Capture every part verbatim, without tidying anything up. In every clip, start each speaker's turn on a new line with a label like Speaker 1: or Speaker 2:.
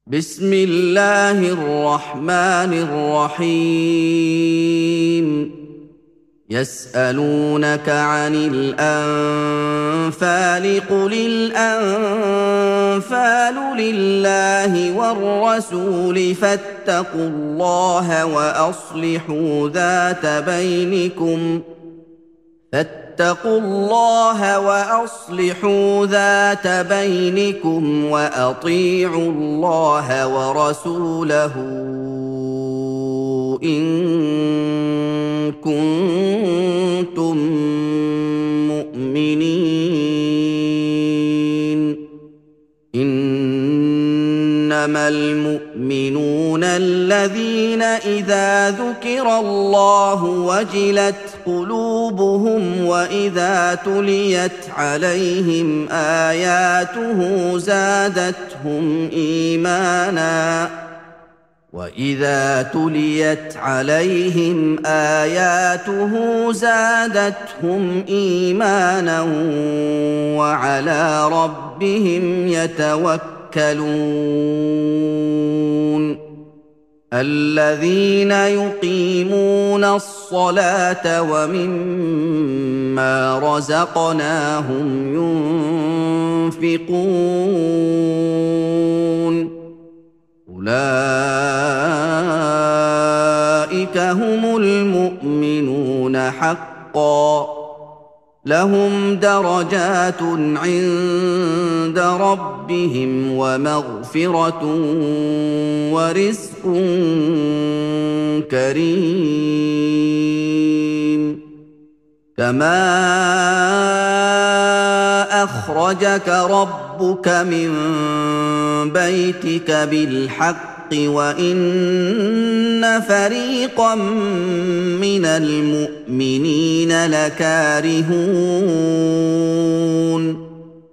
Speaker 1: بسم الله الرحمن الرحيم يسألونك عن الأنفال قل الأنفال لله والرسول فاتقوا الله وأصلحوا ذات بينكم فاتقوا الله وأصلحوا ذات بينكم وأطيعوا الله ورسوله إن كنتم مؤمنين إنما المؤمنون الذين إذا ذكر الله وجلت قلوبهم وإذا تليت عليهم آياته زادتهم إيمانا وإذا تليت عليهم آياته زادتهم إيمانا وعلى ربهم يتوكلون الذين يقيمون الصلاة ومما رزقناهم ينفقون أولئك هم المؤمنون حقا لهم درجات عند ربهم ومغفرة ورزق كريم كما أخرجك ربك من بيتك بالحق وإن فريقا من المؤمنين لكارهون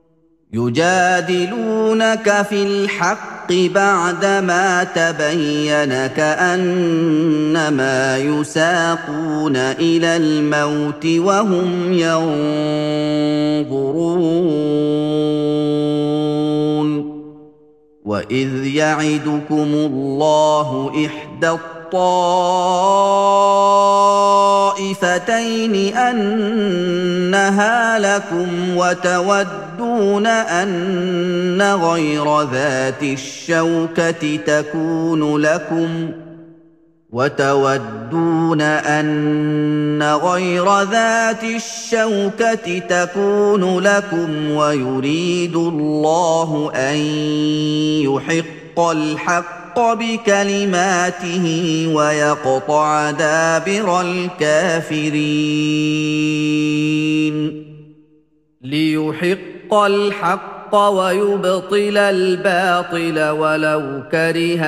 Speaker 1: يجادلونك في الحق بعدما تبين كأنما يساقون إلى الموت وهم ينظرون وإذ يعدكم الله إحدى الطائفتين أنها لكم وتودون أن غير ذات الشوكة تكون لكم وتودون أن غير ذات الشوكة تكون لكم ويريد الله أن يحق الحق بكلماته ويقطع دابر الكافرين ليحق الحق ويبطل الباطل ولو كره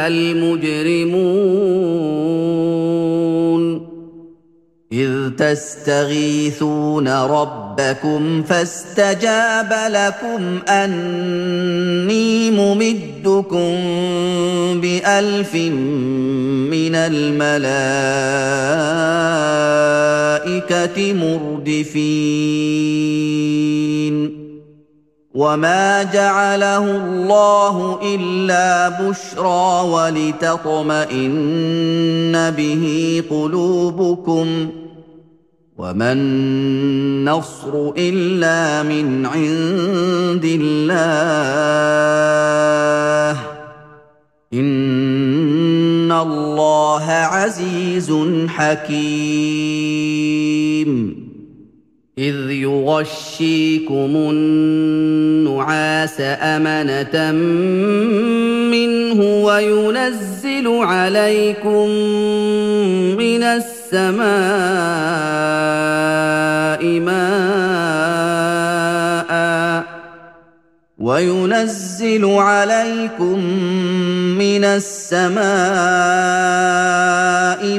Speaker 1: المجرمون إذ تستغيثون ربكم فاستجاب لكم أني ممدكم بألف من الملائكة مردفين وما جعله الله إلا بشرى ولتطمئن به قلوبكم وما النصر إلا من عند الله إن الله عزيز حكيم إذ يغشيكم النعاس أمنة منه وينزل عليكم من السماء ماء وينزل عليكم من السماء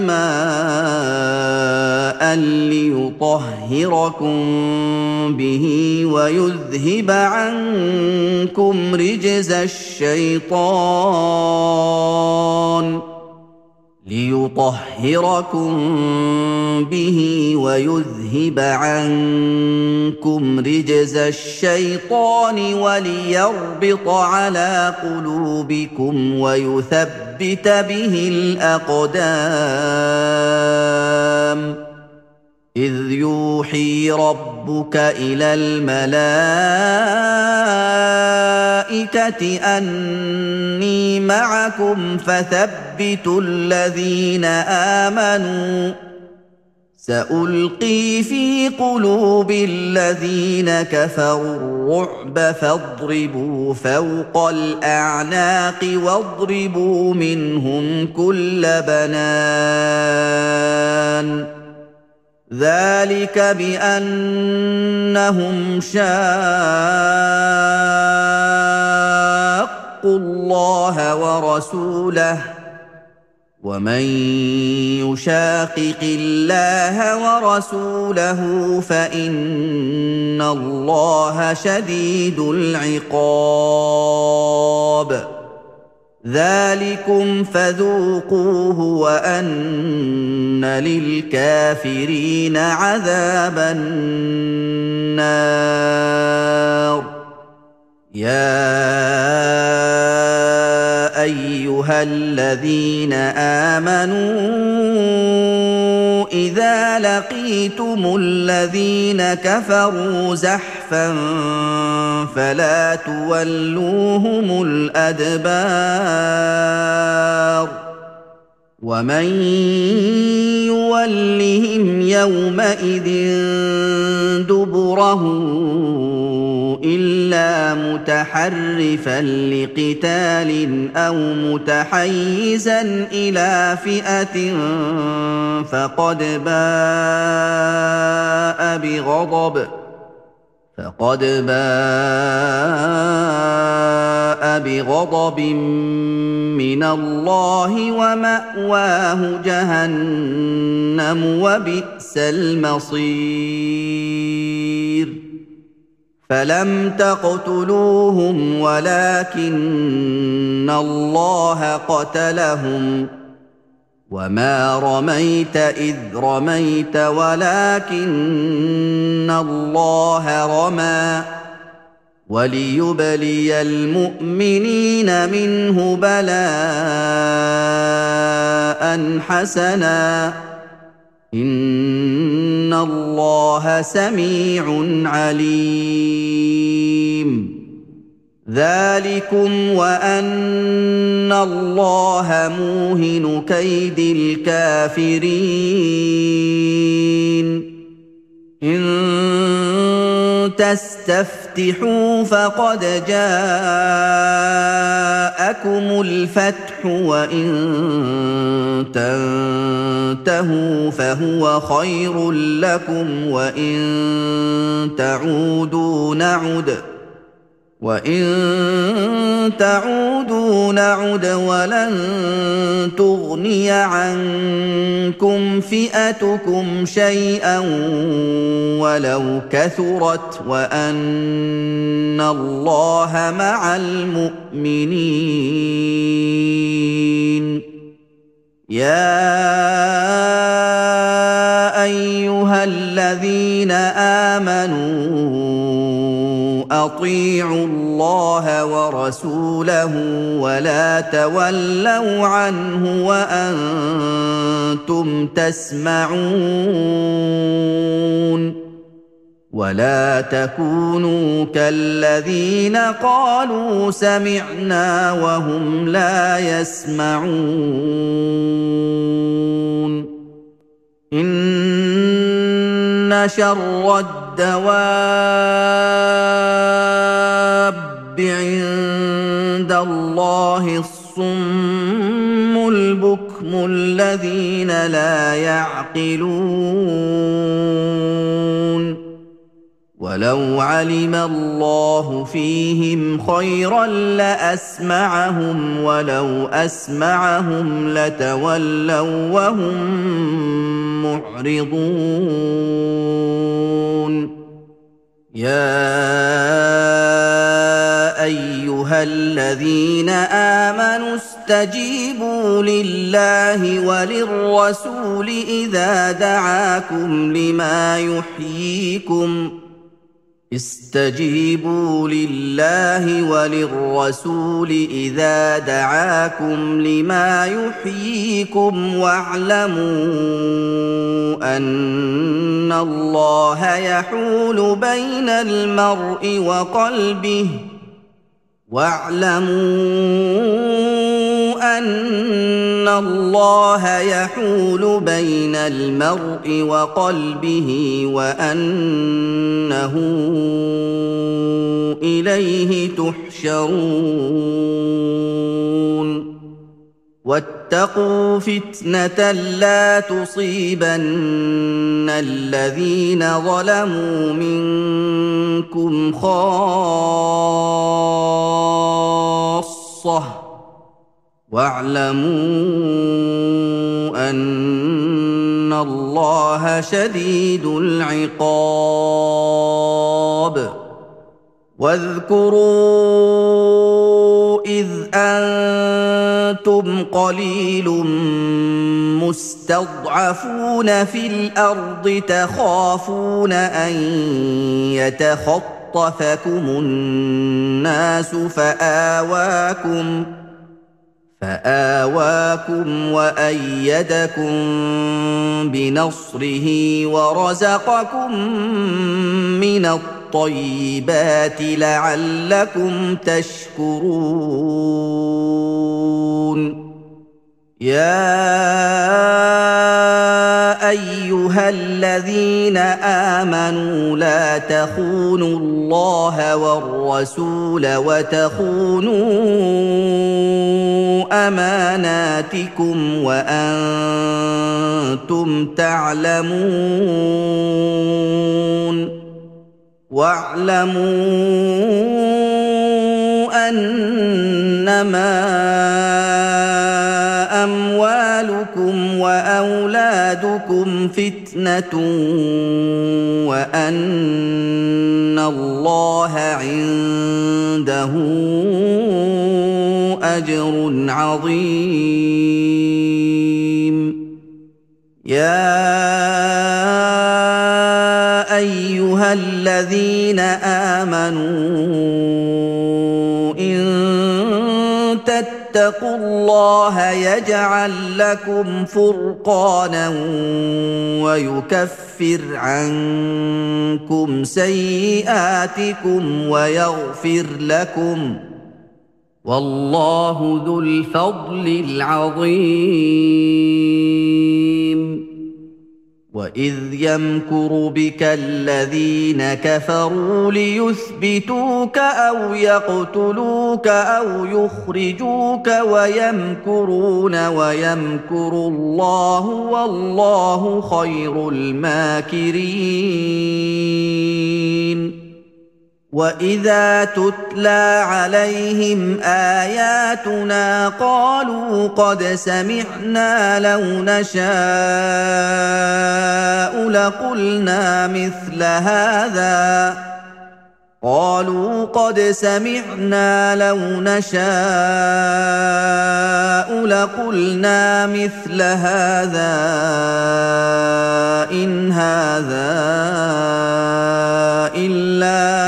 Speaker 1: ماء ليطهركم به ويذهب عنكم رجز الشيطان ليطهركم ليطهركم به ويذهب عنكم رجز الشيطان وليربط على قلوبكم ويثبت به الأقدام إذ يوحي ربك إلى الملائكة أني معكم فثبتوا الذين آمنوا سألقي في قلوب الذين كفروا الرعب فاضربوا فوق الأعناق واضربوا منهم كل بنان ذلك بأنهم شاقوا الله ورسوله ومن يشاقق الله ورسوله فإن الله شديد العقاب ذلكم فذوقوه وأن للكافرين عذاب النار يا أيها الذين آمنوا إذا لقيتم الذين كفروا زحفا فلا تولوهم الأدبار ومن يولهم يومئذ دبره إلا متحرفا لقتال أو متحيزا إلى فئة فقد باء بغضب فقد باء بغضب من الله ومأواه جهنم وبئس المصير فلم تقتلوهم ولكن الله قتلهم وما رميت إذ رميت ولكن الله رمى وليبلي المؤمنين منه بلاء حسنا إن الله سميع عليم ذلكم وأن الله موهن كيد الكافرين إن تستفتحوا فقد جاءكم الفتح وإن تنتهوا فهو خير لكم وإن تعودوا نعد وَإِن تَعُودُوا نَعُدْ وَلَن تُغْنِيَ عَنكُمْ فِئَتُكُمْ شَيْئًا وَلَوْ كَثُرَتْ وَأَنَّ اللَّهَ مَعَ الْمُؤْمِنِينَ يَا أَيُّهَا الَّذِينَ آمَنُوا أطيعوا الله ورسوله ولا تولوا عنه وأنتم تسمعون ولا تكونوا كالذين قالوا سمعنا وهم لا يسمعون إن شر الدواب عند الله الصم البكم الذين لا يعقلون ولو علم الله فيهم خيرا لأسمعهم ولو أسمعهم لتولوا وهم معرضون يا أيها الذين آمنوا استجيبوا لله وللرسول إذا دعاكم لما يحييكم استجيبوا لله وللرسول إذا دعاكم لما يحييكم واعلموا أن الله يحول بين المرء وقلبه واعلموا أن الله يحول بين المرء وقلبه وأنه إليه تحشرون واتقوا فتنة لا تصيبن الذين ظلموا منكم خاصة واعلموا أن الله شديد العقاب واذكروا إذ أنتم قليل مستضعفون في الأرض تخافون أن يتخطفكم الناس فآواكم فآواكم وأيدكم بنصره ورزقكم من الطيبات لعلكم تشكرون يا أيها الذين آمنوا لا تخونوا الله والرسول وتخونوا أماناتكم وأنتم تعلمون واعلموا أنما أموالكم وأولادكم فتنة وأن الله عنده أجر عظيم يا أيها الذين آمنوا إن تتقوا الله يجعل لكم فرقانا ويكفر عنكم سيئاتكم ويغفر لكم والله ذو الفضل العظيم وإذ يمكر بك الذين كفروا ليثبتوك أو يقتلوك أو يخرجوك ويمكرون ويمكر الله والله خير الماكرين وإذا تتلى عليهم آياتنا قالوا قد سمعنا لو نشاء لقلنا مثل هذا قالوا قد سمعنا لو نشاء لقلنا مثل هذا إن هذا إلا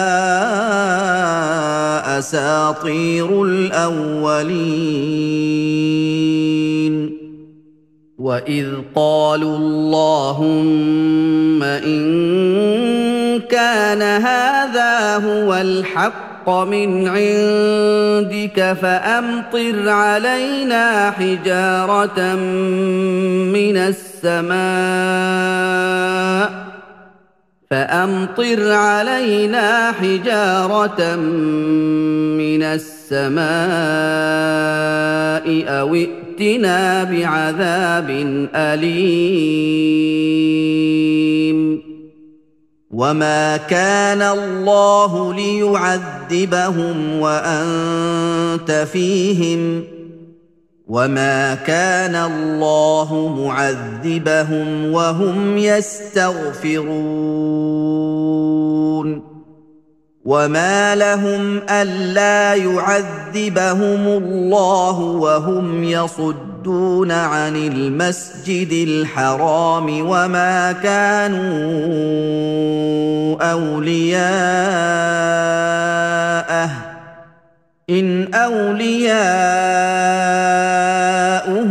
Speaker 1: أساطير الأولين وإذ قالوا اللهم إن كان هذا هو الحق من عندك فأمطر علينا حجارة من السماء فأمطر علينا حجارة من السماء أو ائتنا بعذاب أليم وما كان الله ليعذبهم وأنت فيهم وما كان الله معذبهم وهم يستغفرون وما لهم ألا يعذبهم الله وهم يصدون عن المسجد الحرام وما كانوا أولياءه إن أولياؤه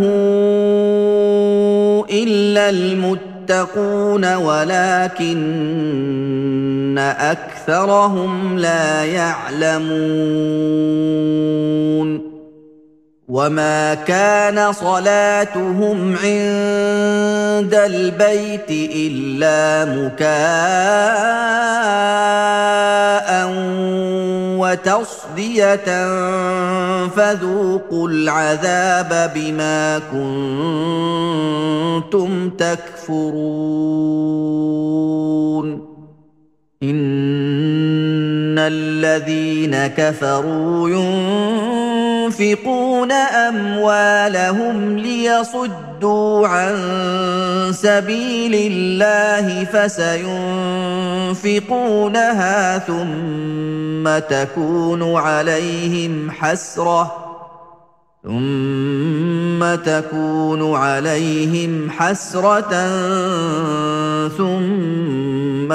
Speaker 1: إلا المتقون ولكن أكثرهم لا يعلمون وما كان صلاتهم عند البيت إلا مكاء وتصدية فذوقوا العذاب بما كنتم تكفرون إن الذين كفروا ينفقون أموالهم ليصدوا عن سبيل الله فسينفقونها ثم تكون عليهم حسرة ثم تكون عليهم حسرة ثم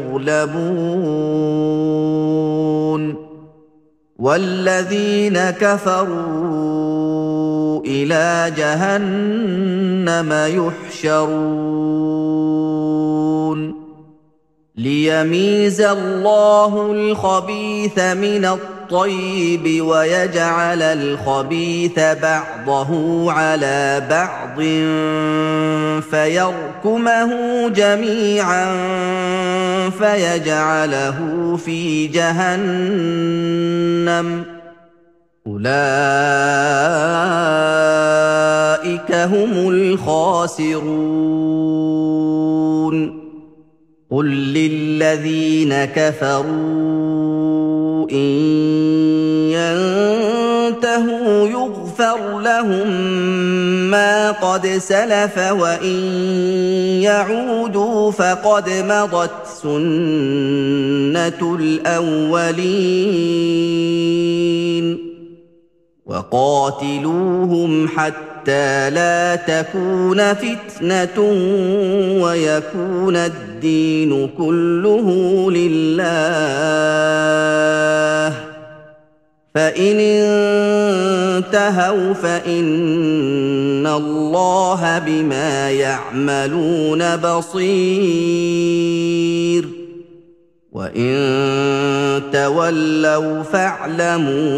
Speaker 1: يغلبون والذين كفروا إلى جهنم يحشرون ليميز الله الخبيث من الطيب ويجعل الخبيث بعضه على بعض فيركمه جميعا فيجعله في جهنم أولئك هم الخاسرون قل للذين كفروا إن ينتهوا يغفر لهم ما قد سلف وإن يعودوا فقد مضت سنة الأولين وقاتلوهم حتى لا تكون فتنة ويكون الدين كله لله فإن انتهوا فإن الله بما يعملون بصير وإن تولوا فاعلموا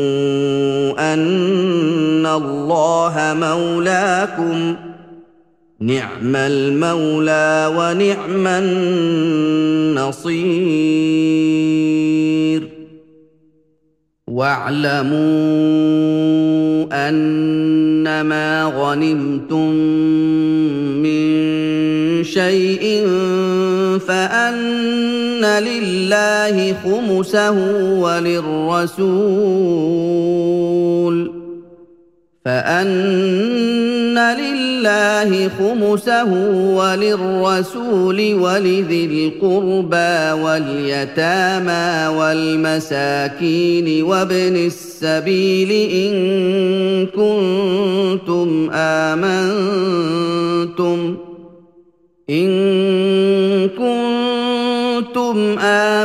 Speaker 1: أن الله مولاكم نعم المولى ونعم النصير واعلموا أنما غنمتم من شيء فأن لله خمسه وللرسول فأن لله خمسه وللرسول ولذي القربى واليتامى والمساكين وابن السبيل إن كنتم آمنتم إن كنتم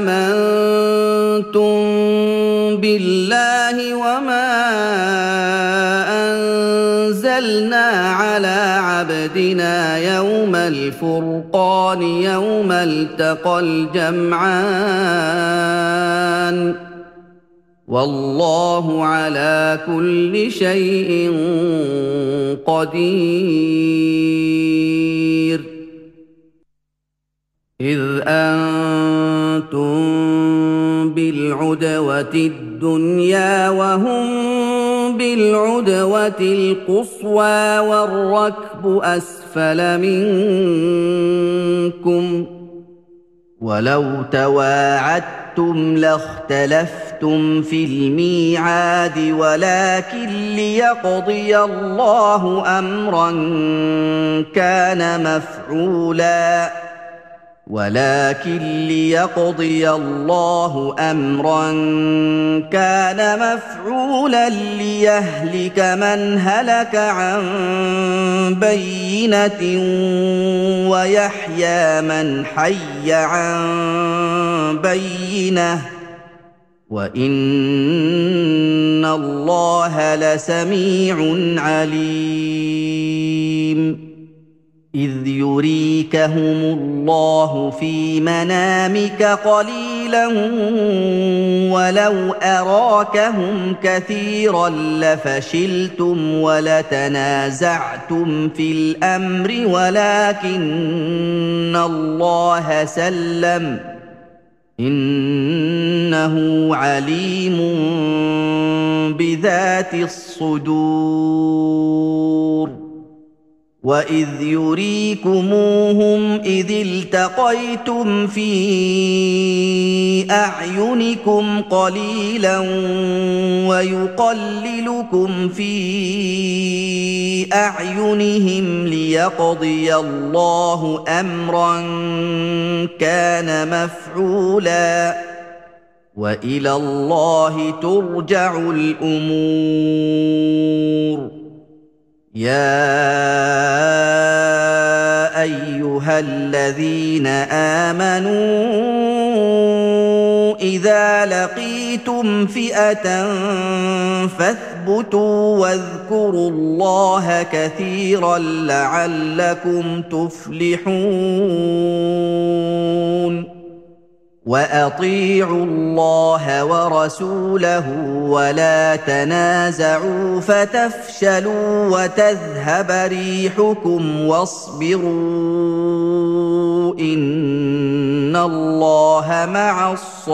Speaker 1: آمنتم بالله وما أنزلنا على عبدنا يوم الفرقان يوم التقى الجمعان والله على كل شيء قدير إذ أنتم بالعدوة الدنيا وهم بالعدوة القصوى والركب أسفل منكم ولو تواعدتم لاختلفتم في الميعاد ولكن ليقضي الله أمرا كان مفعولا ولكن ليقضي الله أمرا كان مفعولا ليهلك من هلك عن بينة ويحيى من حي عن بينة وإن الله لسميع عليم إذ يريكهم الله في منامك قليلا ولو أراكهم كثيرا لفشلتم ولتنازعتم في الأمر ولكن الله سلم إنه عليم بذات الصدور وإذ يريكموهم إذ التقيتم في أعينكم قليلا ويقللكم في أعينهم ليقضي الله أمرا كان مفعولا وإلى الله ترجع الأمور يا أيها الذين آمنوا إذا لقيتم فئة فاثبتوا واذكروا الله كثيرا لعلكم تفلحون وأطيعوا الله ورسوله ولا تنازعوا فتفشلوا وتذهب ريحكم واصبروا إن الله مع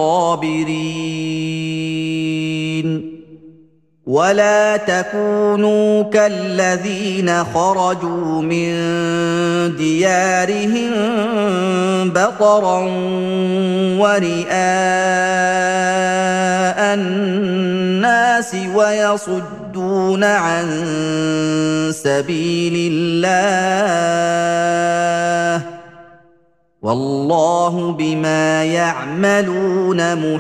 Speaker 1: الصابرين ولا تكونوا كالذين خرجوا من ديارهم بطرا ورئاء الناس ويصدون عن سبيل الله والله بما يعملون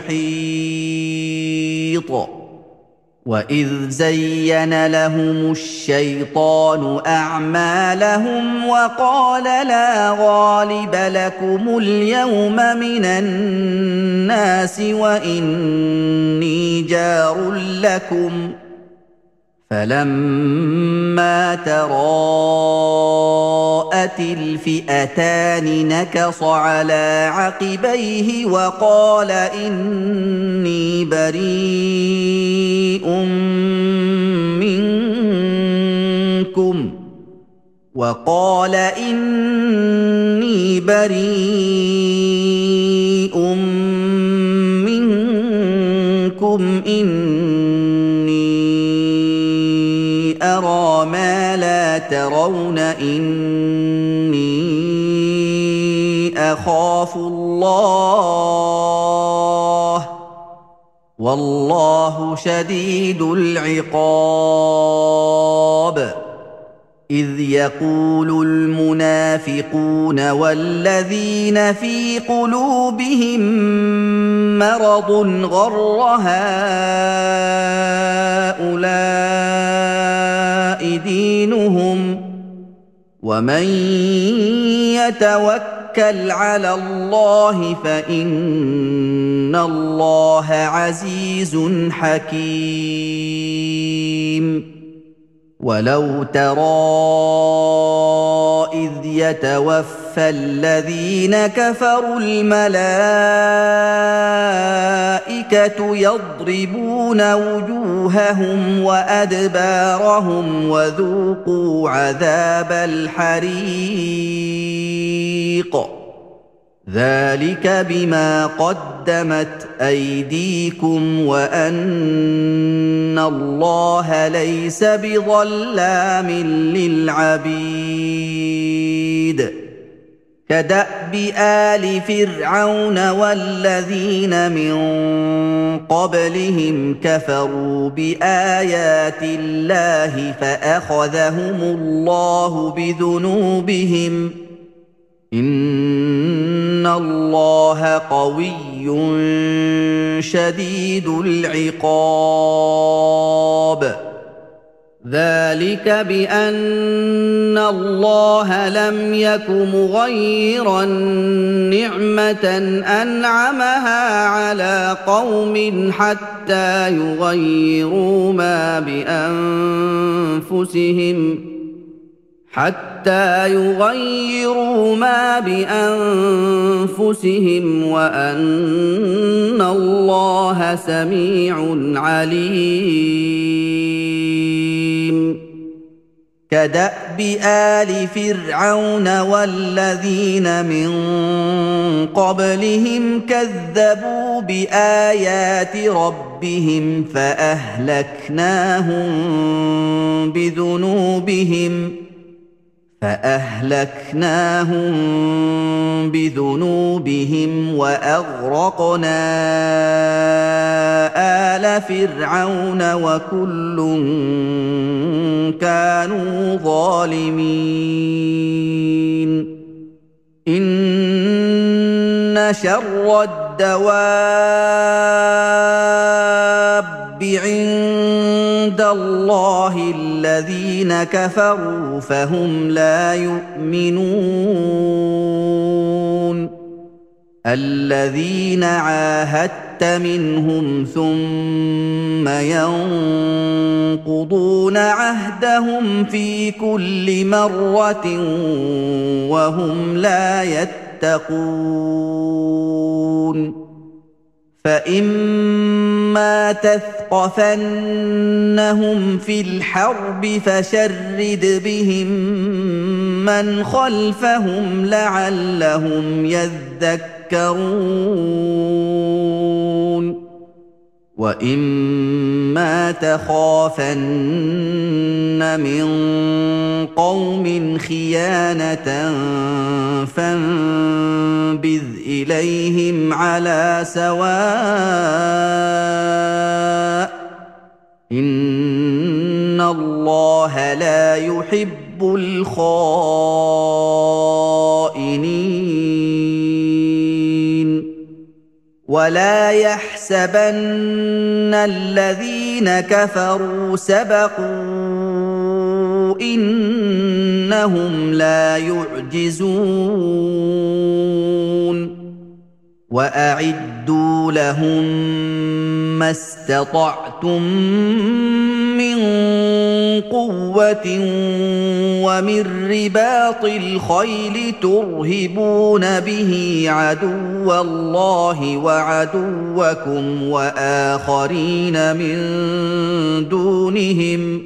Speaker 1: محيط وإذ زين لهم الشيطان أعمالهم وقال لا غالب لكم اليوم من الناس وإني جار لكم فلما تراءت الفئتان نكص على عقبيه وقال إني بريء منكم وقال إني بريء منكم إني أرى ما لا ترون إني أخاف الله والله شديد العقاب إذ يقول المنافقون والذين في قلوبهم مرض غر هؤلاء دينهم ومن يتوكل على الله فإن الله عزيز حكيم ولو ترى إذ يتوفى الذين كفروا الملائكة يضربون وجوههم وأدبارهم وذوقوا عذاب الحريق ذلك بما قدمت أيديكم وأن الله ليس بظلام للعبيد كدأب آل فرعون والذين من قبلهم كفروا بآيات الله فأخذهم الله بذنوبهم إِنَّ اللَّهَ قَوِيٌّ شَدِيدُ الْعِقَابِ. ذَلِكَ بِأَنَّ اللَّهَ لَمْ يَكُ مُغَيِّرًا نِّعْمَةً أَنْعَمَهَا عَلَىٰ قَوْمٍ حَتَّىٰ يُغَيِّرُوا مَا بِأَنفُسِهِمْ حَتَّىٰ يُغَيِّرُوا مَا بِأَنفُسِهِمْ وَأَنَّ اللَّهَ سَمِيعٌ عَلِيمٌ. كَدَأْبِ آلِ فِرْعَوْنَ وَالَّذِينَ مِن قَبْلِهِمْ كَذَّبُوا بِآيَاتِ رَبِّهِمْ فَأَهْلَكْنَاهُم بِذُنُوبِهِمْ فَأَهْلَكْنَاهُم بِذُنُوبِهِمْ وَأَغْرَقْنَا آلَ فِرْعَوْنَ وَكُلٌّ كَانُوا ظَالِمِينَ. إِنَّ شَرَّ الدَّوَابِّ عِندَ اللَّهِ الَّذِينَ كَفَرُوا فَهُمْ لَا يُؤْمِنُونَ. الَّذِينَ عَاهَدتَّ مِنْهُمْ ثُمَّ يَنقُضُونَ عَهْدَهُمْ فِي كُلِّ مَرَّةٍ وَهُمْ لَا يَتَّقُونَ. فَإِمَّا تَثْقَفَنَّهُمْ فِي الْحَرْبِ فَشَرِّدْ بِهِم مَّنْ خَلْفَهُمْ لَعَلَّهُمْ يَذَّكَّرُونَ. وَإِمَّا تَخَافَنَّ مِن قَوْمٍ خِيَانَةً فَانبِذْ إِلَيْهِمْ عَلَىٰ سَوَاءٍ ۚ إِنَّ اللَّهَ لَا يُحِبُّ الْخَائِنِينَ. وَلَا يَحْسَبَنَّ الَّذِينَ كَفَرُوا سَبَقُوا ۚ إِنَّهُمْ لَا يُعْجِزُونَ. وَأَعِدُّوا لَهُم مَّا اسْتَطَعْتُم مِّن قُوَّةٍ وَمِن رِّبَاطِ الْخَيْلِ تُرْهِبُونَ بِهِ عَدُوَّ اللَّهِ وَعَدُوَّكُمْ وَآخَرِينَ مِن دُونِهِمْ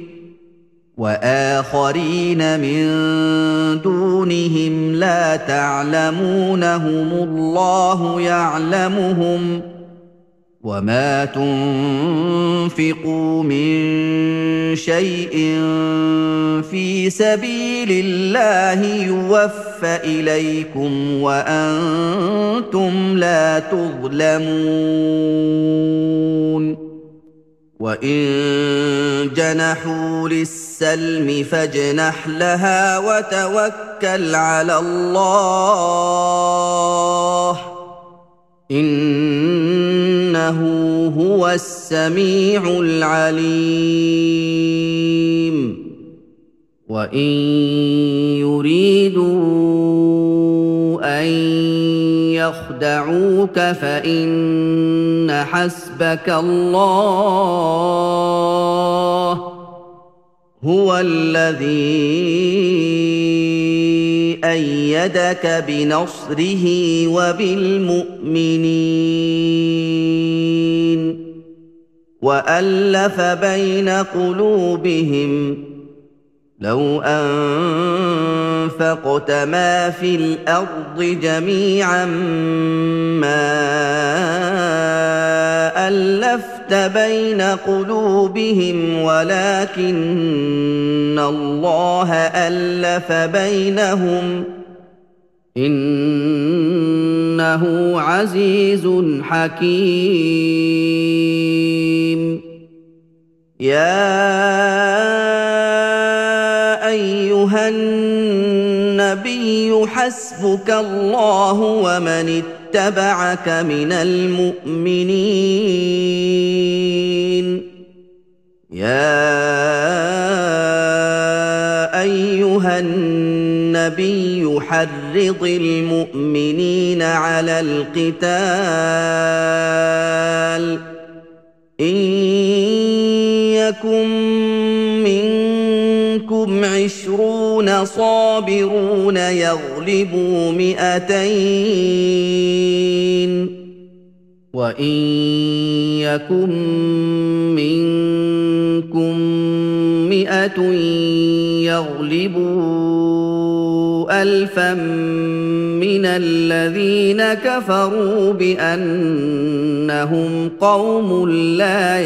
Speaker 1: وَآخَرِينَ مِن دُونِهِمْ لَا تَعْلَمُونَهُمُ اللَّهُ يَعْلَمُهُمْ ۚ وَمَا تُنفِقُوا مِن شَيْءٍ فِي سَبِيلِ اللَّهِ يُوَفَّ إِلَيْكُمْ وَأَنتُمْ لَا تُظْلَمُونَ. وَإِن جَنَحُوا لِلسَّلْمِ فَاجْنَحْ لَهَا وَتَوَكَّلْ عَلَى اللَّهِ ۚ إِنَّهُ هُوَ السَّمِيعُ الْعَلِيمُ. وَإِن يُرِيدُوا أَن يَخْدَعُوكَ فَإِنَّ حَسْبَكَ اللَّهُ ۚ هُوَ الَّذِي أَيَّدَكَ بِنَصْرِهِ وَبِالْمُؤْمِنِينَ. وَأَلَّفَ بَيْنَ قُلُوبِهِمْ ۚ لَوْ أَنفَقْتَ مَا فِي الْأَرْضِ جَمِيعًا مَّا أَلَّفْتَ بَيْنَ قُلُوبِهِمْ وَلَٰكِنَّ اللَّهَ أَلَّفَ بَيْنَهُمْ ۚ إِنَّهُ عَزِيزٌ حَكِيمٌ. يَا أَيُّهَا النَّبِيُّ حسبك الله ومن اتبعك من المؤمنين يا أيها النبي حرض المؤمنين على القتال إن يكن منكم عشرون صابرون يغلبوا مئتين وإن يكن منكم مئة يغلبوا ألفا من الذين كفروا بأنهم قوم لا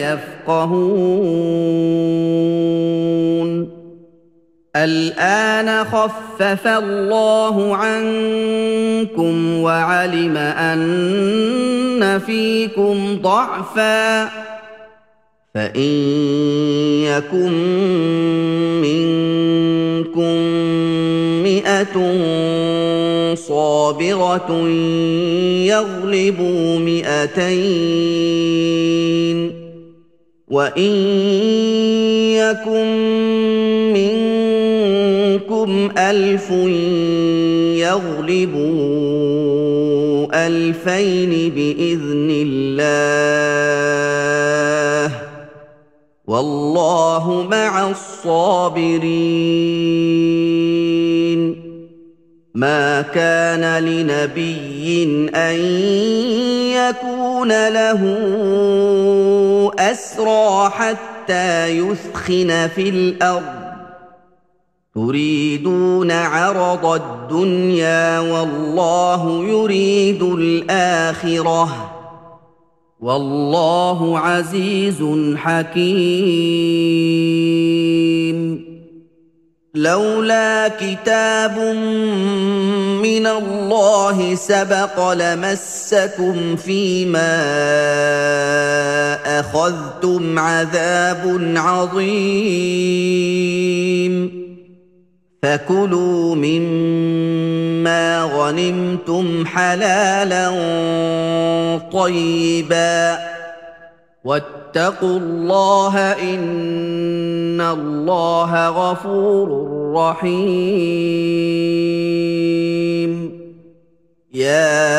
Speaker 1: يفقهون الآن خفف الله عنكم وعلم أن فيكم ضعفا فإن يكن منكم مئة صابرة يغلبوا مئتين وإن يكن منكم ألف يغلبوا ألفين بإذن الله والله مع الصابرين ما كان لنبي أن يكون له أسرى حتى يثخن في الأرض تريدون عرض الدنيا والله يريد الآخرة والله عزيز حكيم لولا كتاب من الله سبق لمسكم فيما أخذتم عذاب عظيم فكلوا مما غنمتم حلالا طيبا واتقوا الله إن الله غفور رحيم يا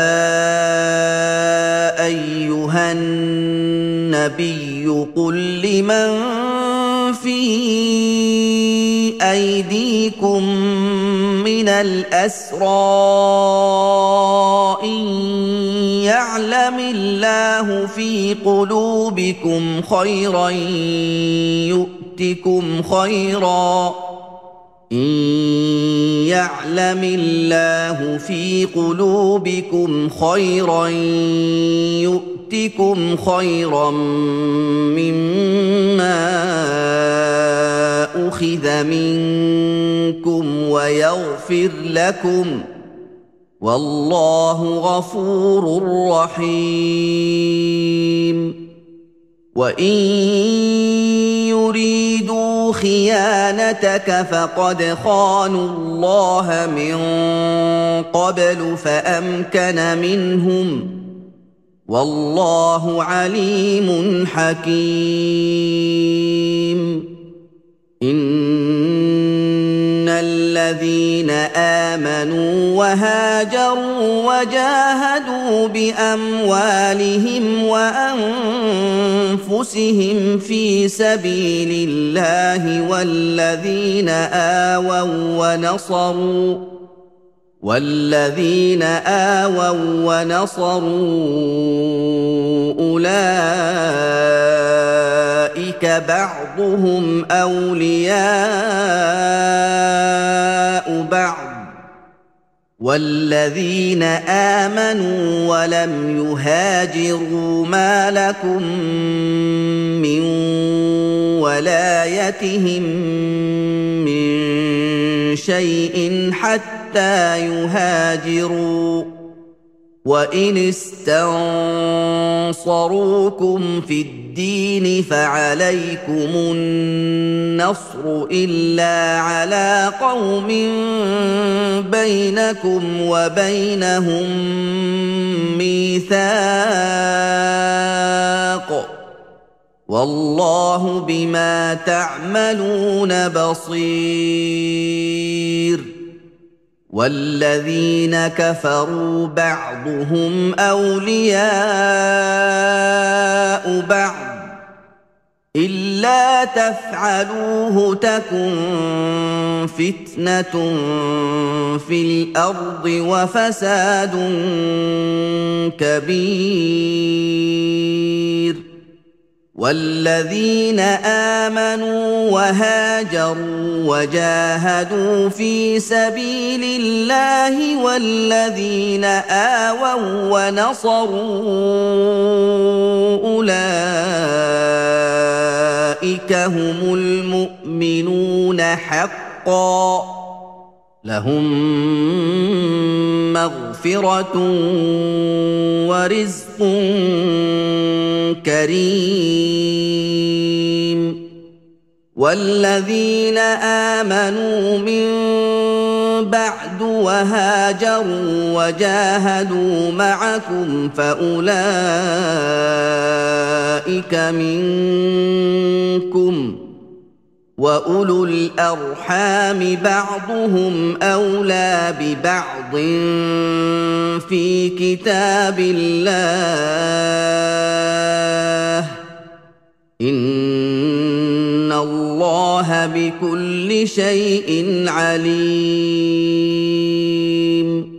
Speaker 1: أيها النبي قل لمن في أيديكم من الأسرى إن يعلم الله في قلوبكم خيرا يؤتكم خيرا إن يعلم الله في قلوبكم خيرا يؤتكم خيرا مما أخذ منكم ويغفر لكم والله غفور رحيم وإن يريدوا خيانتك فقد خانوا الله من قبل فأمكن منهم والله عليم حكيم إن الذين آمنوا وهاجروا وجاهدوا بأموالهم وأنفسهم في سبيل الله والذين آووا ونصروا والذين آووا ونصروا أولئك بعضهم أولياء بعض والذين آمنوا ولم يهاجروا ما لكم من ولايتهم من شيء حتى يهاجروا وَإِنِ اسْتَنصَرُوكُمْ فِي الدِّينِ فَعَلَيْكُمُ النَّصْرُ إِلَّا عَلَىٰ قَوْمٍ بَيْنَكُمْ وَبَيْنَهُم مِّيثَاقٌ ۗ وَاللَّهُ بِمَا تَعْمَلُونَ بَصِيرٌ. وَالَّذِينَ كَفَرُوا بَعْضُهُمْ أَوْلِيَاءُ بَعْضٍ إِلَّا تَفْعَلُوهُ تَكُن فِتْنَةٌ فِي الْأَرْضِ وَفَسَادٌ كَبِيرٌ. وَالَّذِينَ آمَنُوا وَهَاجَرُوا وَجَاهَدُوا فِي سَبِيلِ اللَّهِ وَالَّذِينَ آوَوا وَّنَصَرُوا أُولَٰئِكَ هُمُ الْمُؤْمِنُونَ حَقًّا ۚ لَّهُم مَّغْفِرَةٌ وَرِزْقٌ كَرِيمٌ. وَالَّذِينَ آمَنُوا مِن بَعْدُ وَهَاجَرُوا وَجَاهَدُوا مَعَكُمْ فَأُولَٰئِكَ مِنكُمْ ۚ وَأُولُو الْأَرْحَامِ بَعْضُهُمْ أَوْلَىٰ بِبَعْضٍ فِي كِتَابِ اللَّهِ ۗ إِنَّ اللَّهَ بِكُلِّ شَيْءٍ عَلِيمٌ.